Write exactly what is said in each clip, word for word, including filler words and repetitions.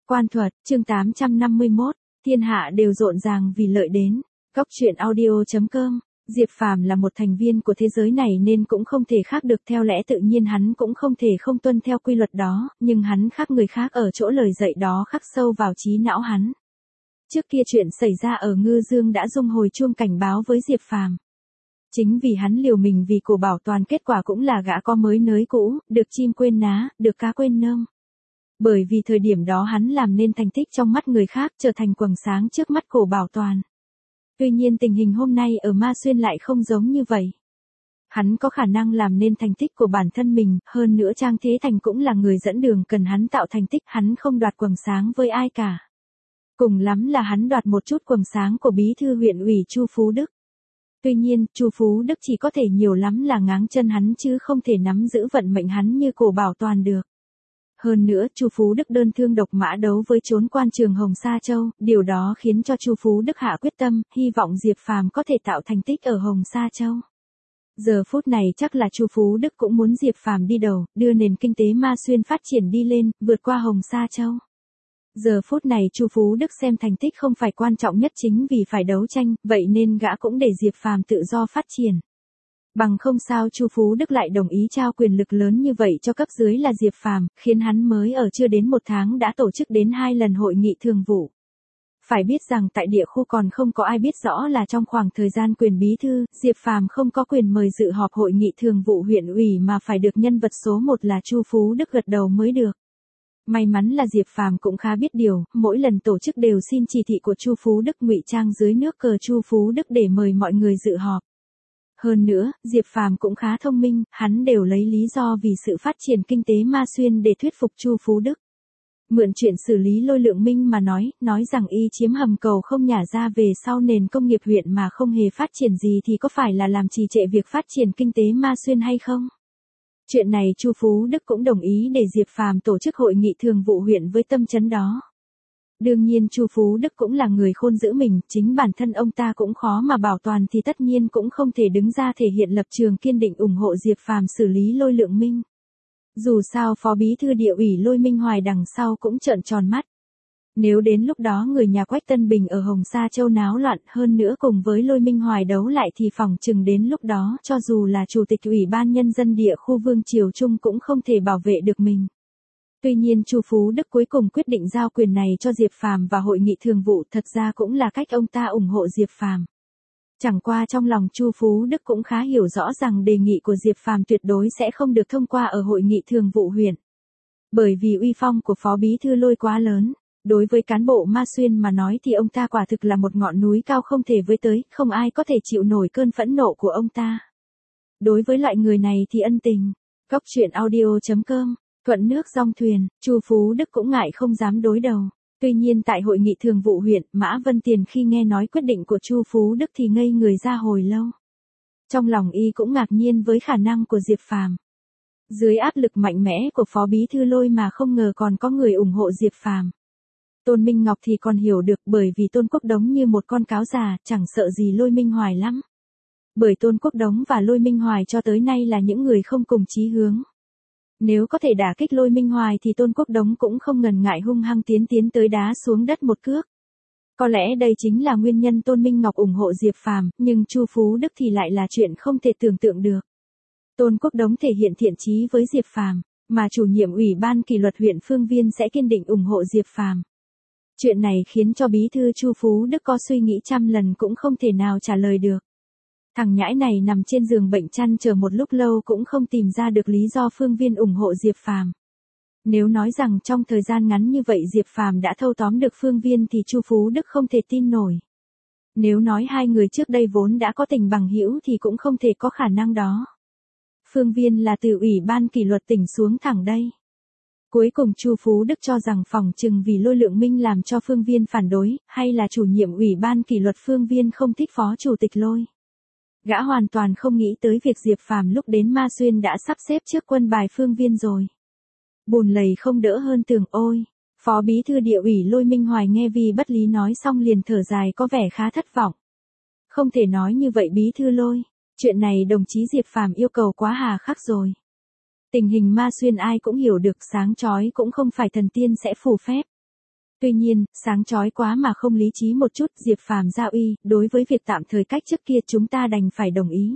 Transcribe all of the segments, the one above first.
Quan thuật, chương tám trăm năm mươi mốt, thiên hạ đều rộn ràng vì lợi đến. Góc truyện audio chấm com. Diệp Phàm là một thành viên của thế giới này nên cũng không thể khác được, theo lẽ tự nhiên hắn cũng không thể không tuân theo quy luật đó, nhưng hắn khác người khác ở chỗ lời dạy đó khắc sâu vào trí não hắn. Trước kia chuyện xảy ra ở Ngư Dương đã rung hồi chuông cảnh báo với Diệp Phàm. Chính vì hắn liều mình vì của bảo toàn, kết quả cũng là gã có mới nới cũ, được chim quên ná, được cá quên nơm. Bởi vì thời điểm đó hắn làm nên thành tích trong mắt người khác, trở thành quầng sáng trước mắt cổ bảo toàn. Tuy nhiên tình hình hôm nay ở Ma Xuyên lại không giống như vậy. Hắn có khả năng làm nên thành tích của bản thân mình, hơn nữa Trang Thế Thành cũng là người dẫn đường cần hắn tạo thành tích, hắn không đoạt quầng sáng với ai cả. Cùng lắm là hắn đoạt một chút quầng sáng của bí thư huyện ủy Chu Phú Đức. Tuy nhiên, Chu Phú Đức chỉ có thể nhiều lắm là ngáng chân hắn chứ không thể nắm giữ vận mệnh hắn như cổ bảo toàn được. Hơn nữa, Chu Phú Đức đơn thương độc mã đấu với trốn quan trường Hồng Sa Châu, điều đó khiến cho Chu Phú Đức hạ quyết tâm, hy vọng Diệp Phàm có thể tạo thành tích ở Hồng Sa Châu. Giờ phút này chắc là Chu Phú Đức cũng muốn Diệp Phàm đi đầu, đưa nền kinh tế Ma Xuyên phát triển đi lên, vượt qua Hồng Sa Châu. Giờ phút này Chu Phú Đức xem thành tích không phải quan trọng nhất chính vì phải đấu tranh, vậy nên gã cũng để Diệp Phàm tự do phát triển. Bằng không sao Chu Phú Đức lại đồng ý trao quyền lực lớn như vậy cho cấp dưới là Diệp Phàm, khiến hắn mới ở chưa đến một tháng đã tổ chức đến hai lần hội nghị thường vụ. Phải biết rằng tại địa khu còn không có ai biết rõ là trong khoảng thời gian quyền bí thư, Diệp Phàm không có quyền mời dự họp hội nghị thường vụ huyện ủy mà phải được nhân vật số một là Chu Phú Đức gật đầu mới được. May mắn là Diệp Phàm cũng khá biết điều, mỗi lần tổ chức đều xin chỉ thị của Chu Phú Đức ngụy trang dưới nước cờ Chu Phú Đức để mời mọi người dự họp. Hơn nữa, Diệp Phàm cũng khá thông minh, hắn đều lấy lý do vì sự phát triển kinh tế Ma Xuyên để thuyết phục Chu Phú Đức. Mượn chuyện xử lý Lôi Lượng Minh mà nói, nói rằng y chiếm hầm cầu không nhả ra về sau nền công nghiệp huyện mà không hề phát triển gì thì có phải là làm trì trệ việc phát triển kinh tế Ma Xuyên hay không? Chuyện này Chu Phú Đức cũng đồng ý để Diệp Phàm tổ chức hội nghị thường vụ huyện với tâm chấn đó. Đương nhiên Chu Phú Đức cũng là người khôn giữ mình, chính bản thân ông ta cũng khó mà bảo toàn thì tất nhiên cũng không thể đứng ra thể hiện lập trường kiên định ủng hộ Diệp Phàm xử lý Lôi Lượng Minh. Dù sao phó bí thư địa ủy Lôi Minh Hoài đằng sau cũng trợn tròn mắt. Nếu đến lúc đó người nhà Quách Tân Bình ở Hồng Sa Châu náo loạn hơn nữa cùng với Lôi Minh Hoài đấu lại thì phỏng chừng đến lúc đó cho dù là chủ tịch ủy ban nhân dân địa khu Vương Triều Trung cũng không thể bảo vệ được mình. Tuy nhiên Chu Phú Đức cuối cùng quyết định giao quyền này cho Diệp Phàm và hội nghị thường vụ, thật ra cũng là cách ông ta ủng hộ Diệp Phàm. Chẳng qua trong lòng Chu Phú Đức cũng khá hiểu rõ rằng đề nghị của Diệp Phàm tuyệt đối sẽ không được thông qua ở hội nghị thường vụ huyện. Bởi vì uy phong của phó bí thư Lôi quá lớn, đối với cán bộ Ma Xuyên mà nói thì ông ta quả thực là một ngọn núi cao không thể với tới, không ai có thể chịu nổi cơn phẫn nộ của ông ta. Đối với loại người này thì ân tình. Góc truyện audio chấm com. Thuận nước dong thuyền, Chu Phú Đức cũng ngại không dám đối đầu. Tuy nhiên tại hội nghị thường vụ huyện, Mã Vân Tiền khi nghe nói quyết định của Chu Phú Đức thì ngây người ra hồi lâu. Trong lòng y cũng ngạc nhiên với khả năng của Diệp Phàm. Dưới áp lực mạnh mẽ của phó bí thư Lôi mà không ngờ còn có người ủng hộ Diệp Phàm. Tôn Minh Ngọc thì còn hiểu được, bởi vì Tôn Quốc Đống như một con cáo già, chẳng sợ gì Lôi Minh Hoài lắm. Bởi Tôn Quốc Đống và Lôi Minh Hoài cho tới nay là những người không cùng chí hướng. Nếu có thể đả kích Lôi Minh Hoài thì Tôn Quốc Đống cũng không ngần ngại hung hăng tiến tiến tới đá xuống đất một cước. Có lẽ đây chính là nguyên nhân Tôn Minh Ngọc ủng hộ Diệp Phàm, nhưng Chu Phú Đức thì lại là chuyện không thể tưởng tượng được. Tôn Quốc Đống thể hiện thiện chí với Diệp Phàm, mà chủ nhiệm ủy ban kỷ luật huyện Phương Viên sẽ kiên định ủng hộ Diệp Phàm. Chuyện này khiến cho bí thư Chu Phú Đức có suy nghĩ trăm lần cũng không thể nào trả lời được. Thằng nhãi này nằm trên giường bệnh chăn chờ một lúc lâu cũng không tìm ra được lý do Phương Viên ủng hộ Diệp Phàm. Nếu nói rằng trong thời gian ngắn như vậy Diệp Phàm đã thâu tóm được Phương Viên thì Chu Phú Đức không thể tin nổi. Nếu nói hai người trước đây vốn đã có tình bằng hữu thì cũng không thể có khả năng đó. Phương Viên là từ ủy ban kỷ luật tỉnh xuống thẳng đây. Cuối cùng Chu Phú Đức cho rằng phỏng chừng vì Lôi Lượng Minh làm cho Phương Viên phản đối, hay là chủ nhiệm ủy ban kỷ luật Phương Viên không thích phó chủ tịch Lôi. Gã hoàn toàn không nghĩ tới việc Diệp Phàm lúc đến Ma Xuyên đã sắp xếp trước quân bài Phương Viên rồi. Bùn lầy không đỡ hơn tường ôi. Phó bí thư địa ủy Lôi Minh Hoài nghe vì bất lý nói xong liền thở dài có vẻ khá thất vọng. Không thể nói như vậy bí thư Lôi. Chuyện này đồng chí Diệp Phàm yêu cầu quá hà khắc rồi. Tình hình Ma Xuyên ai cũng hiểu được, sáng chói cũng không phải thần tiên sẽ phù phép. Tuy nhiên, sáng chói quá mà không lý trí một chút, Diệp Phàm gia uy, đối với việc tạm thời cách chức kia chúng ta đành phải đồng ý.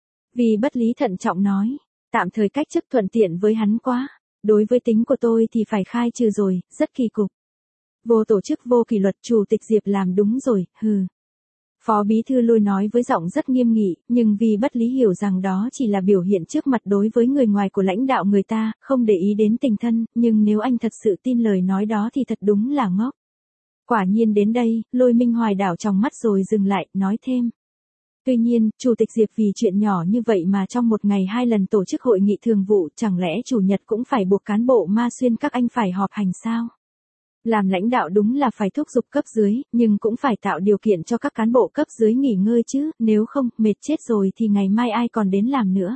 Vì bất lý thận trọng nói, tạm thời cách chức thuận tiện với hắn quá, đối với tính của tôi thì phải khai trừ rồi, rất kỳ cục. Vô tổ chức vô kỷ luật, chủ tịch Diệp làm đúng rồi, hừ. Phó bí thư Lôi nói với giọng rất nghiêm nghị, nhưng vì bất lý hiểu rằng đó chỉ là biểu hiện trước mặt đối với người ngoài của lãnh đạo người ta, không để ý đến tình thân, nhưng nếu anh thật sự tin lời nói đó thì thật đúng là ngốc. Quả nhiên đến đây, Lôi Minh Hoài đảo trong mắt rồi dừng lại, nói thêm. Tuy nhiên, Chủ tịch Diệp vì chuyện nhỏ như vậy mà trong một ngày hai lần tổ chức hội nghị thường vụ, chẳng lẽ Chủ nhật cũng phải buộc cán bộ Ma Xuyên các anh phải họp hành sao? Làm lãnh đạo đúng là phải thúc giục cấp dưới, nhưng cũng phải tạo điều kiện cho các cán bộ cấp dưới nghỉ ngơi chứ, nếu không, mệt chết rồi thì ngày mai ai còn đến làm nữa.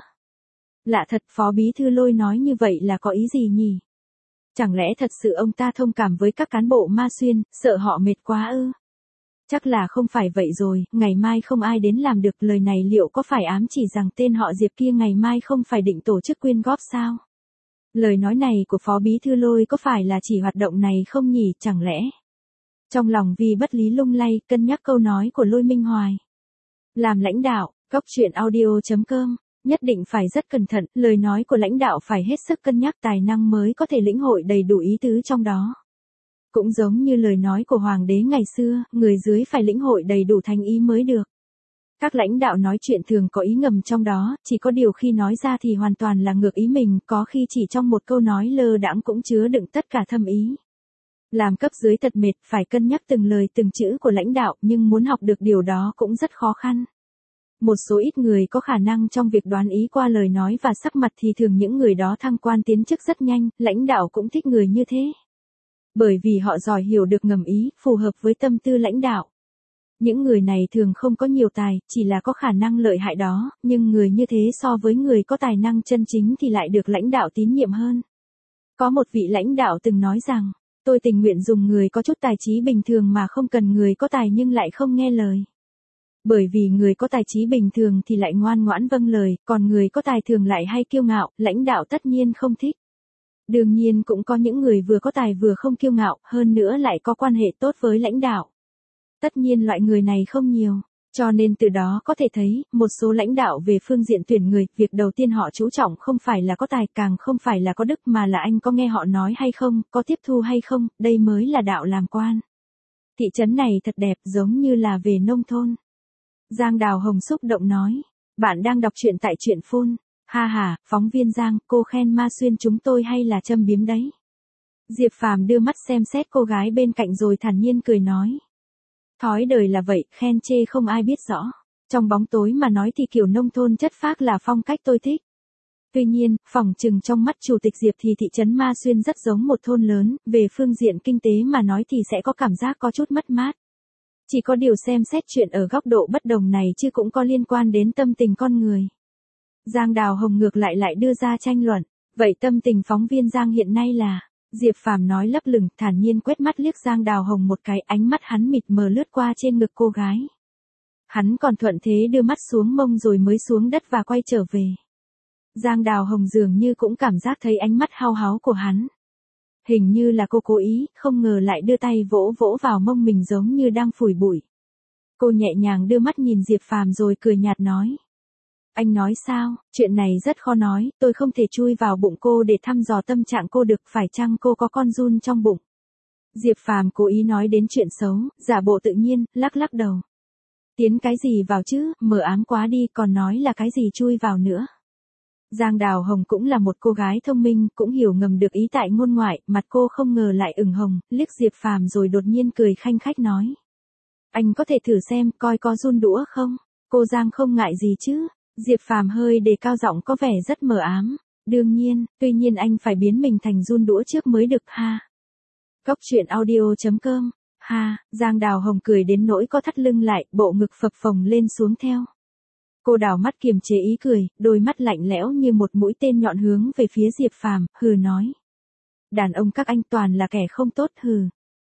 Lạ thật, Phó Bí Thư Lôi nói như vậy là có ý gì nhỉ? Chẳng lẽ thật sự ông ta thông cảm với các cán bộ Ma Xuyên, sợ họ mệt quá ư? Chắc là không phải vậy rồi, ngày mai không ai đến làm được, lời này liệu có phải ám chỉ rằng tên họ Diệp kia ngày mai không phải định tổ chức quyên góp sao? Lời nói này của Phó Bí Thư Lôi có phải là chỉ hoạt động này không nhỉ, chẳng lẽ? Trong lòng vì bất lý lung lay, cân nhắc câu nói của Lôi Minh Hoài. Làm lãnh đạo, góc chuyện audio chấm com, nhất định phải rất cẩn thận, lời nói của lãnh đạo phải hết sức cân nhắc tài năng mới có thể lĩnh hội đầy đủ ý tứ trong đó. Cũng giống như lời nói của Hoàng đế ngày xưa, người dưới phải lĩnh hội đầy đủ thành ý mới được. Các lãnh đạo nói chuyện thường có ý ngầm trong đó, chỉ có điều khi nói ra thì hoàn toàn là ngược ý mình, có khi chỉ trong một câu nói lơ đãng cũng chứa đựng tất cả thâm ý. Làm cấp dưới thật mệt, phải cân nhắc từng lời từng chữ của lãnh đạo, nhưng muốn học được điều đó cũng rất khó khăn. Một số ít người có khả năng trong việc đoán ý qua lời nói và sắc mặt thì thường những người đó thăng quan tiến chức rất nhanh, lãnh đạo cũng thích người như thế. Bởi vì họ giỏi hiểu được ngầm ý, phù hợp với tâm tư lãnh đạo. Những người này thường không có nhiều tài, chỉ là có khả năng lợi hại đó, nhưng người như thế so với người có tài năng chân chính thì lại được lãnh đạo tín nhiệm hơn. Có một vị lãnh đạo từng nói rằng, tôi tình nguyện dùng người có chút tài trí bình thường mà không cần người có tài nhưng lại không nghe lời. Bởi vì người có tài trí bình thường thì lại ngoan ngoãn vâng lời, còn người có tài thường lại hay kiêu ngạo, lãnh đạo tất nhiên không thích. Đương nhiên cũng có những người vừa có tài vừa không kiêu ngạo, hơn nữa lại có quan hệ tốt với lãnh đạo. Tất nhiên loại người này không nhiều, cho nên từ đó có thể thấy, một số lãnh đạo về phương diện tuyển người, việc đầu tiên họ chú trọng không phải là có tài, càng không phải là có đức mà là anh có nghe họ nói hay không, có tiếp thu hay không, đây mới là đạo làm quan. Thị trấn này thật đẹp, giống như là về nông thôn. Giang Đào Hồng xúc động nói, bạn đang đọc truyện tại truyện phone. Ha ha, phóng viên Giang, cô khen Ma Xuyên chúng tôi hay là châm biếm đấy? Diệp Phàm đưa mắt xem xét cô gái bên cạnh rồi thản nhiên cười nói. Thói đời là vậy, khen chê không ai biết rõ. Trong bóng tối mà nói thì kiểu nông thôn chất phác là phong cách tôi thích. Tuy nhiên, phỏng chừng trong mắt Chủ tịch Diệp thì thị trấn Ma Xuyên rất giống một thôn lớn, về phương diện kinh tế mà nói thì sẽ có cảm giác có chút mất mát. Chỉ có điều xem xét chuyện ở góc độ bất đồng này chứ cũng có liên quan đến tâm tình con người. Giang Đào Hồng ngược lại lại đưa ra tranh luận, vậy tâm tình phóng viên Giang hiện nay là, Diệp Phàm nói lấp lửng, thản nhiên quét mắt liếc Giang Đào Hồng một cái, ánh mắt hắn mịt mờ lướt qua trên ngực cô gái. Hắn còn thuận thế đưa mắt xuống mông rồi mới xuống đất và quay trở về. Giang Đào Hồng dường như cũng cảm giác thấy ánh mắt hao háo của hắn. Hình như là cô cố ý, không ngờ lại đưa tay vỗ vỗ vào mông mình giống như đang phủi bụi. Cô nhẹ nhàng đưa mắt nhìn Diệp Phàm rồi cười nhạt nói. Anh nói sao, chuyện này rất khó nói, tôi không thể chui vào bụng cô để thăm dò tâm trạng cô được, phải chăng cô có con giun trong bụng. Diệp Phàm cố ý nói đến chuyện xấu, giả bộ tự nhiên, lắc lắc đầu. Tiến cái gì vào chứ, mờ ám quá đi, còn nói là cái gì chui vào nữa. Giang Đào Hồng cũng là một cô gái thông minh, cũng hiểu ngầm được ý tại ngôn ngoại, mặt cô không ngờ lại ửng hồng, liếc Diệp Phàm rồi đột nhiên cười khanh khách nói. Anh có thể thử xem, coi có giun đũa không? Cô Giang không ngại gì chứ? Diệp Phàm hơi đề cao giọng có vẻ rất mờ ám. Đương nhiên, tuy nhiên anh phải biến mình thành giun đũa trước mới được ha. Góc chuyện audio chấm com. Ha, Giang Đào Hồng cười đến nỗi có thắt lưng lại, bộ ngực phập phồng lên xuống theo. Cô đảo mắt kiềm chế ý cười, đôi mắt lạnh lẽo như một mũi tên nhọn hướng về phía Diệp Phàm, hừ nói. Đàn ông các anh toàn là kẻ không tốt hừ.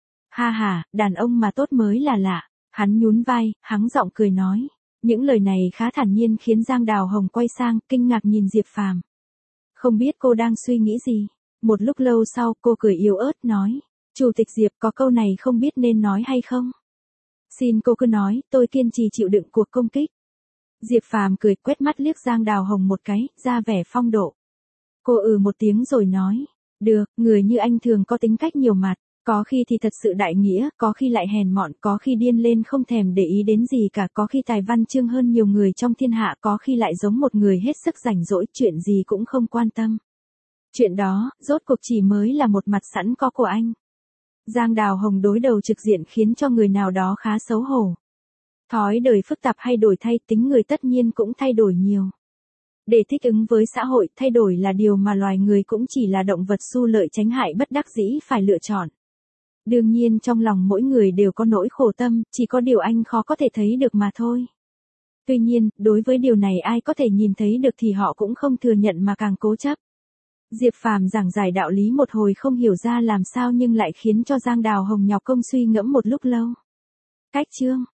Ha ha, đàn ông mà tốt mới là lạ. Hắn nhún vai, hắng giọng cười nói. Những lời này khá thản nhiên khiến Giang Đào Hồng quay sang, kinh ngạc nhìn Diệp Phàm. Không biết cô đang suy nghĩ gì. Một lúc lâu sau cô cười yếu ớt nói. Chủ tịch Diệp có câu này không biết nên nói hay không? Xin cô cứ nói, tôi kiên trì chịu đựng cuộc công kích. Diệp Phàm cười quét mắt liếc Giang Đào Hồng một cái, ra vẻ phong độ. Cô ừ một tiếng rồi nói, được, người như anh thường có tính cách nhiều mặt, có khi thì thật sự đại nghĩa, có khi lại hèn mọn, có khi điên lên không thèm để ý đến gì cả, có khi tài văn chương hơn nhiều người trong thiên hạ, có khi lại giống một người hết sức rảnh rỗi, chuyện gì cũng không quan tâm. Chuyện đó, rốt cuộc chỉ mới là một mặt sẵn có của anh. Giang Đào Hồng đối đầu trực diện khiến cho người nào đó khá xấu hổ. Thói đời phức tạp hay đổi thay, tính người tất nhiên cũng thay đổi nhiều. Để thích ứng với xã hội, thay đổi là điều mà loài người cũng chỉ là động vật xu lợi tránh hại bất đắc dĩ phải lựa chọn. Đương nhiên trong lòng mỗi người đều có nỗi khổ tâm, chỉ có điều anh khó có thể thấy được mà thôi. Tuy nhiên, đối với điều này ai có thể nhìn thấy được thì họ cũng không thừa nhận mà càng cố chấp. Diệp Phàm giảng giải đạo lý một hồi không hiểu ra làm sao nhưng lại khiến cho Giang Đào Hồng nhọc công suy ngẫm một lúc lâu. Cách chương